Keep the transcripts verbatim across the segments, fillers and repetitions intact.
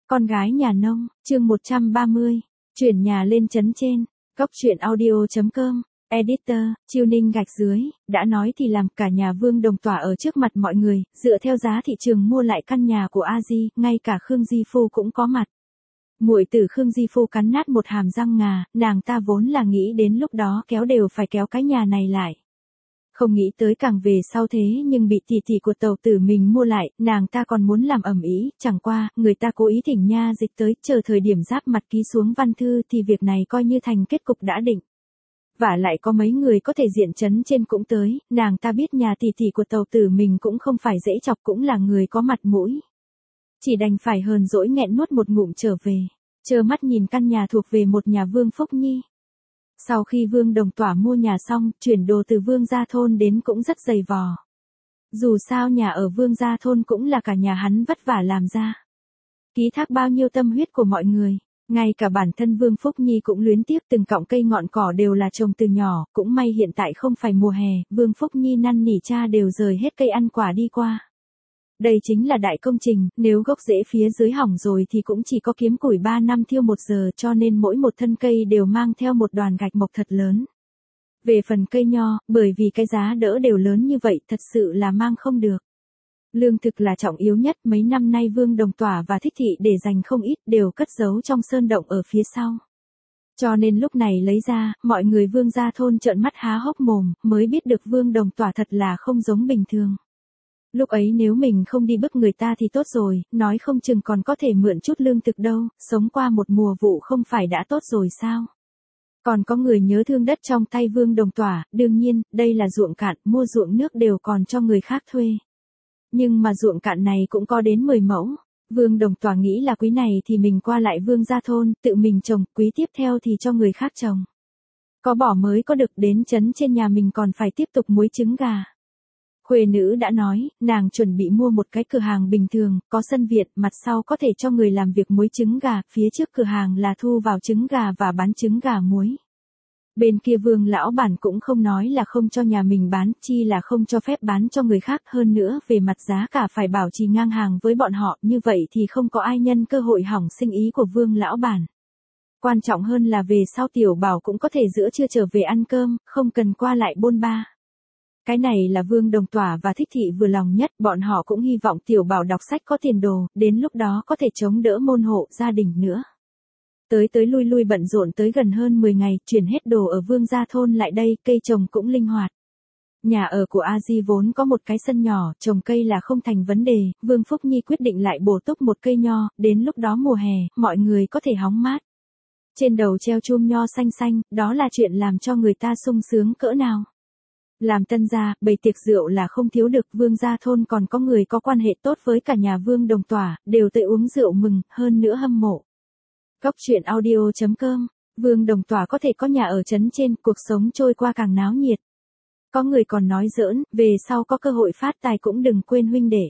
Con gái nhà nông, chương một trăm ba mươi, chuyển nhà lên trấn trên, cóc truyện audio chấm com, editor, Chiêu Ninh gạch dưới, đã nói thì làm, cả nhà Vương Đồng tỏa ở trước mặt mọi người, dựa theo giá thị trường mua lại căn nhà của A Di, ngay cả Khương Di Phu cũng có mặt. Muội tử Khương Di Phu cắn nát một hàm răng ngà, nàng ta vốn là nghĩ đến lúc đó kéo đều phải kéo cái nhà này lại. Không nghĩ tới càng về sau thế nhưng bị tỷ tỷ của tàu tử mình mua lại, nàng ta còn muốn làm ầm ĩ, chẳng qua, người ta cố ý thỉnh nha dịch tới, chờ thời điểm giáp mặt ký xuống văn thư thì việc này coi như thành kết cục đã định. Và lại có mấy người có thể diện trấn trên cũng tới, nàng ta biết nhà tỷ tỷ của tàu tử mình cũng không phải dễ chọc, cũng là người có mặt mũi. Chỉ đành phải hờn dỗi nghẹn nuốt một ngụm trở về, trơ mắt nhìn căn nhà thuộc về một nhà Vương Phúc Nhi. Sau khi Vương Đồng tỏa mua nhà xong, chuyển đồ từ Vương Gia Thôn đến cũng rất dày vò. Dù sao nhà ở Vương Gia Thôn cũng là cả nhà hắn vất vả làm ra. Ký thác bao nhiêu tâm huyết của mọi người, ngay cả bản thân Vương Phúc Nhi cũng luyến tiếc, từng cọng cây ngọn cỏ đều là trồng từ nhỏ, cũng may hiện tại không phải mùa hè, Vương Phúc Nhi năn nỉ cha đều rời hết cây ăn quả đi qua. Đây chính là đại công trình, nếu gốc rễ phía dưới hỏng rồi thì cũng chỉ có kiếm củi ba năm thiêu một giờ, cho nên mỗi một thân cây đều mang theo một đoàn gạch mộc thật lớn. Về phần cây nho, bởi vì cái giá đỡ đều lớn như vậy thật sự là mang không được. Lương thực là trọng yếu nhất, mấy năm nay Vương Đồng tỏa và Thích Thị để dành không ít đều cất giấu trong sơn động ở phía sau. Cho nên lúc này lấy ra, mọi người Vương Gia Thôn trợn mắt há hốc mồm, mới biết được Vương Đồng tỏa thật là không giống bình thường. Lúc ấy nếu mình không đi bức người ta thì tốt rồi, nói không chừng còn có thể mượn chút lương thực đâu, sống qua một mùa vụ không phải đã tốt rồi sao? Còn có người nhớ thương đất trong tay Vương Đồng tỏa, đương nhiên, đây là ruộng cạn, mua ruộng nước đều còn cho người khác thuê. Nhưng mà ruộng cạn này cũng có đến mười mẫu, Vương Đồng tỏa nghĩ là quý này thì mình qua lại Vương Gia Thôn, tự mình trồng, quý tiếp theo thì cho người khác trồng. Có bỏ mới có được, đến trấn trên nhà mình còn phải tiếp tục muối trứng gà. Khuê nữ đã nói, nàng chuẩn bị mua một cái cửa hàng bình thường, có sân Việt, mặt sau có thể cho người làm việc muối trứng gà, phía trước cửa hàng là thu vào trứng gà và bán trứng gà muối. Bên kia Vương lão bản cũng không nói là không cho nhà mình bán, chi là không cho phép bán cho người khác, hơn nữa về mặt giá cả phải bảo trì ngang hàng với bọn họ, như vậy thì không có ai nhân cơ hội hỏng sinh ý của Vương lão bản. Quan trọng hơn là về sau Tiểu Bảo cũng có thể giữa trưa trở về ăn cơm, không cần qua lại bôn ba. Cái này là Vương Đồng tỏa và Thích Thị vừa lòng nhất, bọn họ cũng hy vọng Tiểu Bảo đọc sách có tiền đồ, đến lúc đó có thể chống đỡ môn hộ gia đình nữa. Tới tới lui lui bận rộn tới gần hơn mười ngày, chuyển hết đồ ở Vương Gia Thôn lại đây, cây trồng cũng linh hoạt. Nhà ở của A Di vốn có một cái sân nhỏ, trồng cây là không thành vấn đề, Vương Phúc Nhi quyết định lại bổ túc một cây nho, đến lúc đó mùa hè, mọi người có thể hóng mát. Trên đầu treo chum nho xanh xanh, đó là chuyện làm cho người ta sung sướng cỡ nào. Làm tân gia, bày tiệc rượu là không thiếu được, Vương Gia Thôn còn có người có quan hệ tốt với cả nhà Vương Đồng tỏa, đều tới uống rượu mừng, hơn nữa hâm mộ. Cóc truyện audio chấm com, Vương Đồng tỏa có thể có nhà ở trấn trên, cuộc sống trôi qua càng náo nhiệt. Có người còn nói giỡn, về sau có cơ hội phát tài cũng đừng quên huynh đệ.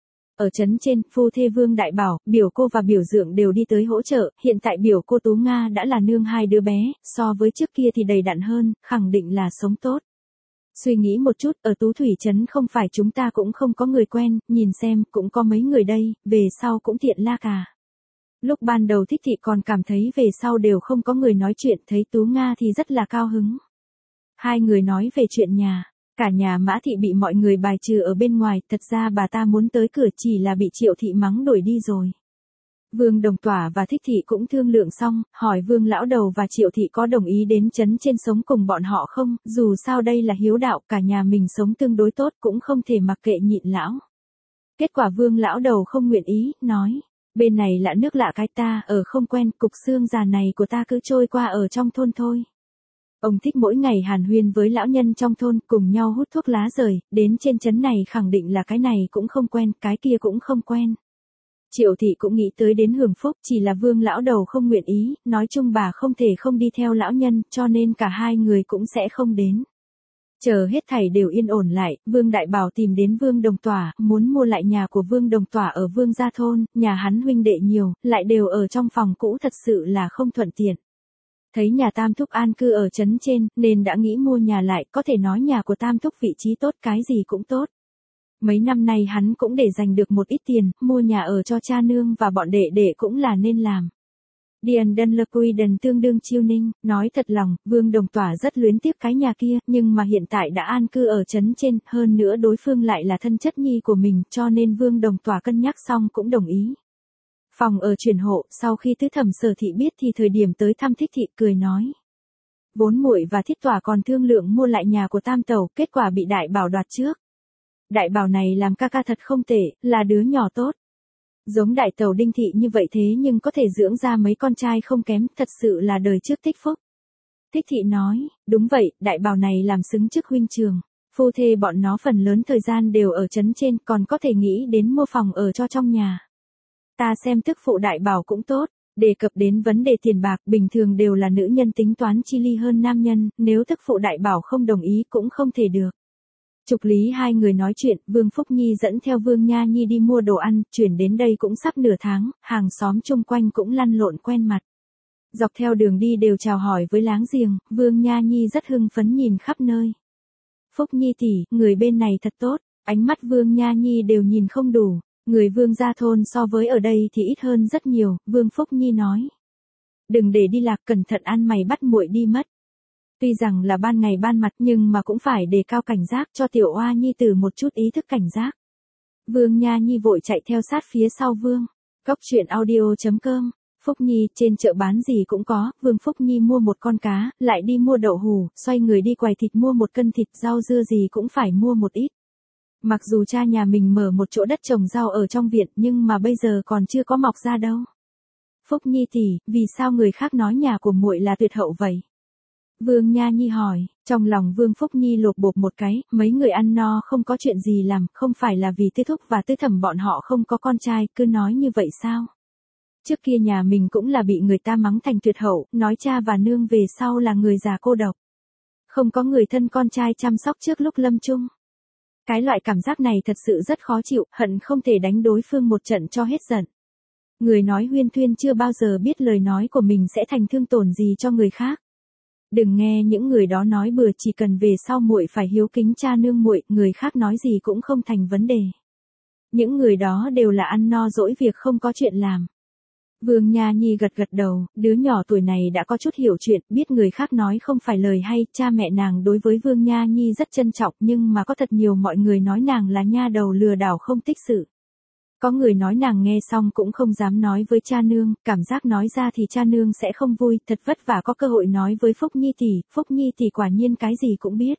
Ở trấn trên, phu thê Vương Đại Bảo, biểu cô và biểu dượng đều đi tới hỗ trợ, hiện tại biểu cô Tú Nga đã là nương hai đứa bé, so với trước kia thì đầy đặn hơn, khẳng định là sống tốt. Suy nghĩ một chút, ở Tú Thủy trấn không phải chúng ta cũng không có người quen, nhìn xem, cũng có mấy người đây, về sau cũng tiện la cả. Lúc ban đầu Thích Thị còn cảm thấy về sau đều không có người nói chuyện, thấy Tú Nga thì rất là cao hứng. Hai người nói về chuyện nhà, cả nhà Mã Thị bị mọi người bài trừ ở bên ngoài, thật ra bà ta muốn tới cửa chỉ là bị Triệu Thị mắng đuổi đi rồi. Vương Đồng tỏa và Thích Thị cũng thương lượng xong, hỏi Vương lão đầu và Triệu Thị có đồng ý đến trấn trên sống cùng bọn họ không, dù sao đây là hiếu đạo, cả nhà mình sống tương đối tốt cũng không thể mặc kệ nhịn lão. Kết quả Vương lão đầu không nguyện ý, nói, bên này lạ nước lạ cái ta, ở không quen, cục xương già này của ta cứ trôi qua ở trong thôn thôi. Ông thích mỗi ngày hàn huyên với lão nhân trong thôn, cùng nhau hút thuốc lá rời, đến trên trấn này khẳng định là cái này cũng không quen, cái kia cũng không quen. Triệu Thị cũng nghĩ tới đến hưởng phúc, chỉ là Vương lão đầu không nguyện ý, nói chung bà không thể không đi theo lão nhân, cho nên cả hai người cũng sẽ không đến. Chờ hết thảy đều yên ổn lại, Vương Đại Bảo tìm đến Vương Đồng tỏa, muốn mua lại nhà của Vương Đồng tỏa ở Vương Gia Thôn, nhà hắn huynh đệ nhiều, lại đều ở trong phòng cũ, thật sự là không thuận tiện. Thấy nhà Tam Thúc an cư ở trấn trên, nên đã nghĩ mua nhà lại, có thể nói nhà của Tam Thúc vị trí tốt, cái gì cũng tốt. Mấy năm nay hắn cũng để dành được một ít tiền, mua nhà ở cho cha nương và bọn đệ đệ cũng là nên làm. Điền Dunlequiden tương đương Chiêu Ninh, nói thật lòng, Vương Đồng Tỏa rất luyến tiếc cái nhà kia, nhưng mà hiện tại đã an cư ở trấn trên, hơn nữa đối phương lại là thân chất nhi của mình, cho nên Vương Đồng Tỏa cân nhắc xong cũng đồng ý. Phòng ở chuyển hộ, sau khi tứ thẩm Sở thị biết thì thời điểm tới thăm Thích thị cười nói. Vốn muội và Thiết Tỏa còn thương lượng mua lại nhà của Tam Tẩu, kết quả bị Đại Bảo đoạt trước. Đại Bảo này làm ca ca thật không tệ, là đứa nhỏ tốt. Giống Đại Tẩu Đinh thị như vậy thế nhưng có thể dưỡng ra mấy con trai không kém, thật sự là đời trước tích phúc. Thích thị nói, đúng vậy, Đại Bảo này làm xứng chức huynh trường. Phu thê bọn nó phần lớn thời gian đều ở trấn trên, còn có thể nghĩ đến mua phòng ở cho trong nhà. Ta xem tức phụ Đại Bảo cũng tốt. Đề cập đến vấn đề tiền bạc, bình thường đều là nữ nhân tính toán chi ly hơn nam nhân, nếu tức phụ Đại Bảo không đồng ý cũng không thể được. Trục lý hai người nói chuyện, Vương Phúc Nhi dẫn theo Vương Nha Nhi đi mua đồ ăn, chuyển đến đây cũng sắp nửa tháng, hàng xóm chung quanh cũng lăn lộn quen mặt. Dọc theo đường đi đều chào hỏi với láng giềng, Vương Nha Nhi rất hưng phấn nhìn khắp nơi. Phúc Nhi tỷ, người bên này thật tốt, ánh mắt Vương Nha Nhi đều nhìn không đủ. Người Vương gia thôn so với ở đây thì ít hơn rất nhiều, Vương Phúc Nhi nói. Đừng để đi lạc, cẩn thận ăn mày bắt muội đi mất. Tuy rằng là ban ngày ban mặt nhưng mà cũng phải đề cao cảnh giác cho tiểu oa nhi tử một chút ý thức cảnh giác. Vương Nha Nhi vội chạy theo sát phía sau Vương. Cốc truyện audio chấm com. Phúc Nhi, trên chợ bán gì cũng có, Vương Phúc Nhi mua một con cá, lại đi mua đậu hù, xoay người đi quầy thịt mua một cân thịt, rau dưa gì cũng phải mua một ít. Mặc dù cha nhà mình mở một chỗ đất trồng rau ở trong viện nhưng mà bây giờ còn chưa có mọc ra đâu. Phúc Nhi tỷ, vì sao người khác nói nhà của muội là tuyệt hậu vậy? Vương Nha Nhi hỏi, trong lòng Vương Phúc Nhi lột bột một cái, mấy người ăn no không có chuyện gì làm, không phải là vì Tư Thúc và Tư Thẩm bọn họ không có con trai, cứ nói như vậy sao? Trước kia nhà mình cũng là bị người ta mắng thành tuyệt hậu, nói cha và nương về sau là người già cô độc. Không có người thân con trai chăm sóc trước lúc lâm chung. Cái loại cảm giác này thật sự rất khó chịu, hận không thể đánh đối phương một trận cho hết giận. Người nói huyên thuyên chưa bao giờ biết lời nói của mình sẽ thành thương tổn gì cho người khác. Đừng nghe những người đó nói bừa, chỉ cần về sau muội phải hiếu kính cha nương muội, người khác nói gì cũng không thành vấn đề. Những người đó đều là ăn no dỗi việc không có chuyện làm. Vương Nha Nhi gật gật đầu, đứa nhỏ tuổi này đã có chút hiểu chuyện, biết người khác nói không phải lời hay, cha mẹ nàng đối với Vương Nha Nhi rất trân trọng nhưng mà có thật nhiều mọi người nói nàng là nha đầu lừa đảo không tích sự. Có người nói nàng nghe xong cũng không dám nói với cha nương, cảm giác nói ra thì cha nương sẽ không vui, thật vất vả có cơ hội nói với Phúc Nhi tỷ, Phúc Nhi tỷ quả nhiên cái gì cũng biết.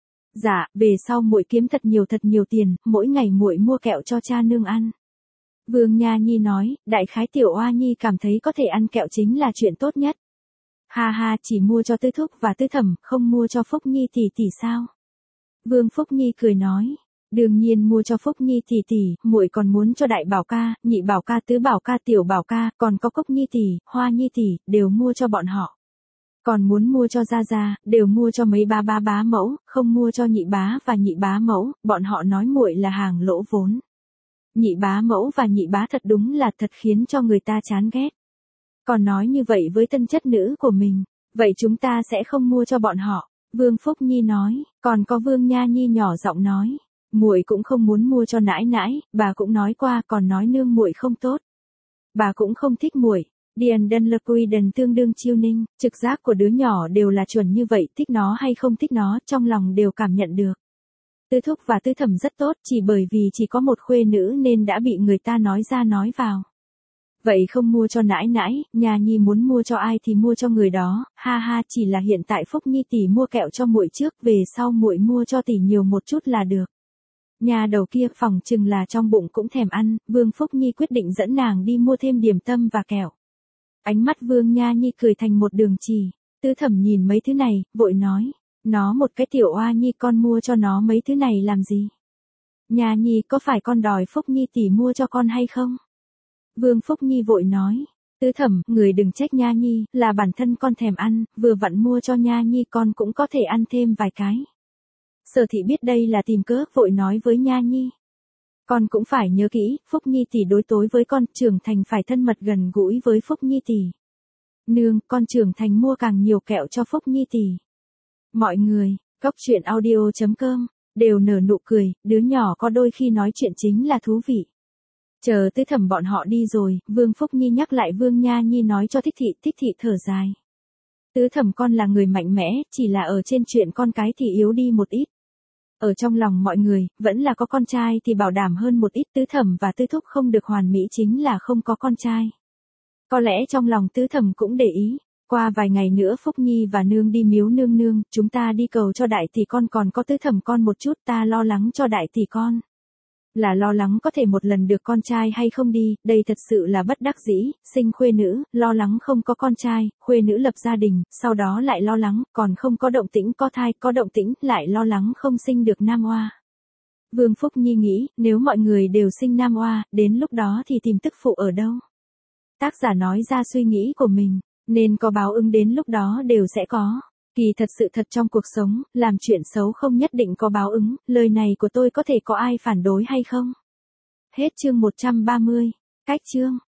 Dạ, về sau muội kiếm thật nhiều thật nhiều tiền, mỗi ngày muội mua kẹo cho cha nương ăn. Vương Nha Nhi nói, đại khái tiểu oa nhi cảm thấy có thể ăn kẹo chính là chuyện tốt nhất. Ha ha, chỉ mua cho Tư Thúc và Tư Thẩm, không mua cho Phúc Nhi tỷ tỷ sao? Vương Phúc Nhi cười nói, đương nhiên mua cho Phúc Nhi tỷ tỷ, muội còn muốn cho Đại Bảo ca, Nhị Bảo ca, Tứ Bảo ca, Tiểu Bảo ca, còn có Cốc Nhi tỷ, Hoa Nhi tỷ, đều mua cho bọn họ. Còn muốn mua cho Gia Gia, đều mua cho mấy bá bá bá mẫu, không mua cho nhị bá và nhị bá mẫu, bọn họ nói muội là hàng lỗ vốn. Nhị bá mẫu và nhị bá thật đúng là thật khiến cho người ta chán ghét. Còn nói như vậy với tân chất nữ của mình, vậy chúng ta sẽ không mua cho bọn họ. Vương Phúc Nhi nói, còn có Vương Nha Nhi nhỏ giọng nói, muội cũng không muốn mua cho nãi nãi, bà cũng nói qua, còn nói nương muội không tốt. Bà cũng không thích muội. Điền Dunlequiden tương đương Chiêu Ninh, trực giác của đứa nhỏ đều là chuẩn như vậy, thích nó hay không thích nó, trong lòng đều cảm nhận được. Tư Thúc và Tư Thẩm rất tốt, chỉ bởi vì chỉ có một khuê nữ nên đã bị người ta nói ra nói vào. Vậy không mua cho nãi nãi, Nha Nhi muốn mua cho ai thì mua cho người đó, ha ha, chỉ là hiện tại Phúc Nhi tỷ mua kẹo cho muội trước, về sau muội mua cho tỷ nhiều một chút là được. Nhà đầu kia phòng chừng là trong bụng cũng thèm ăn, Vương Phúc Nhi quyết định dẫn nàng đi mua thêm điểm tâm và kẹo. Ánh mắt Vương Nha Nhi cười thành một đường chỉ, Tư Thẩm nhìn mấy thứ này, vội nói, nó một cái tiểu oa nhi con mua cho nó mấy thứ này làm gì? Nha Nhi có phải con đòi Phúc Nhi tỷ mua cho con hay không? Vương Phúc Nhi vội nói, Tư Thẩm, người đừng trách Nha Nhi, là bản thân con thèm ăn, vừa vặn mua cho Nha Nhi con cũng có thể ăn thêm vài cái. Sở thị biết đây là tìm cớ, vội nói với Nha Nhi. Con cũng phải nhớ kỹ, Phúc Nhi tỷ đối tối với con, trưởng thành phải thân mật gần gũi với Phúc Nhi tỷ. Nương, con trưởng thành mua càng nhiều kẹo cho Phúc Nhi tỷ. Mọi người, cốc truyện audio chấm com đều nở nụ cười, đứa nhỏ có đôi khi nói chuyện chính là thú vị. Chờ Tứ Thẩm bọn họ đi rồi, Vương Phúc Nhi nhắc lại Vương Nha Nhi nói cho Thích Thị, Thích Thị thở dài. Tứ Thẩm con là người mạnh mẽ, chỉ là ở trên chuyện con cái thì yếu đi một ít. Ở trong lòng mọi người, vẫn là có con trai thì bảo đảm hơn một ít. Tứ Thẩm và Tư Thúc không được hoàn mỹ chính là không có con trai. Có lẽ trong lòng Tứ Thẩm cũng để ý. Qua vài ngày nữa Phúc Nhi và nương đi miếu nương nương, chúng ta đi cầu cho đại tỷ con, còn có Tứ Thẩm con một chút, ta lo lắng cho đại tỷ con. Là lo lắng có thể một lần được con trai hay không đi, đây thật sự là bất đắc dĩ, sinh khuê nữ, lo lắng không có con trai, khuê nữ lập gia đình, sau đó lại lo lắng, còn không có động tĩnh có thai, có động tĩnh, lại lo lắng không sinh được nam oa. Vương Phúc Nhi nghĩ, nếu mọi người đều sinh nam oa, đến lúc đó thì tìm tức phụ ở đâu? Tác giả nói ra suy nghĩ của mình, nên có báo ứng đến lúc đó đều sẽ có. Kỳ thật sự thật trong cuộc sống, làm chuyện xấu không nhất định có báo ứng, lời này của tôi có thể có ai phản đối hay không? Hết chương một trăm ba mươi. Cách chương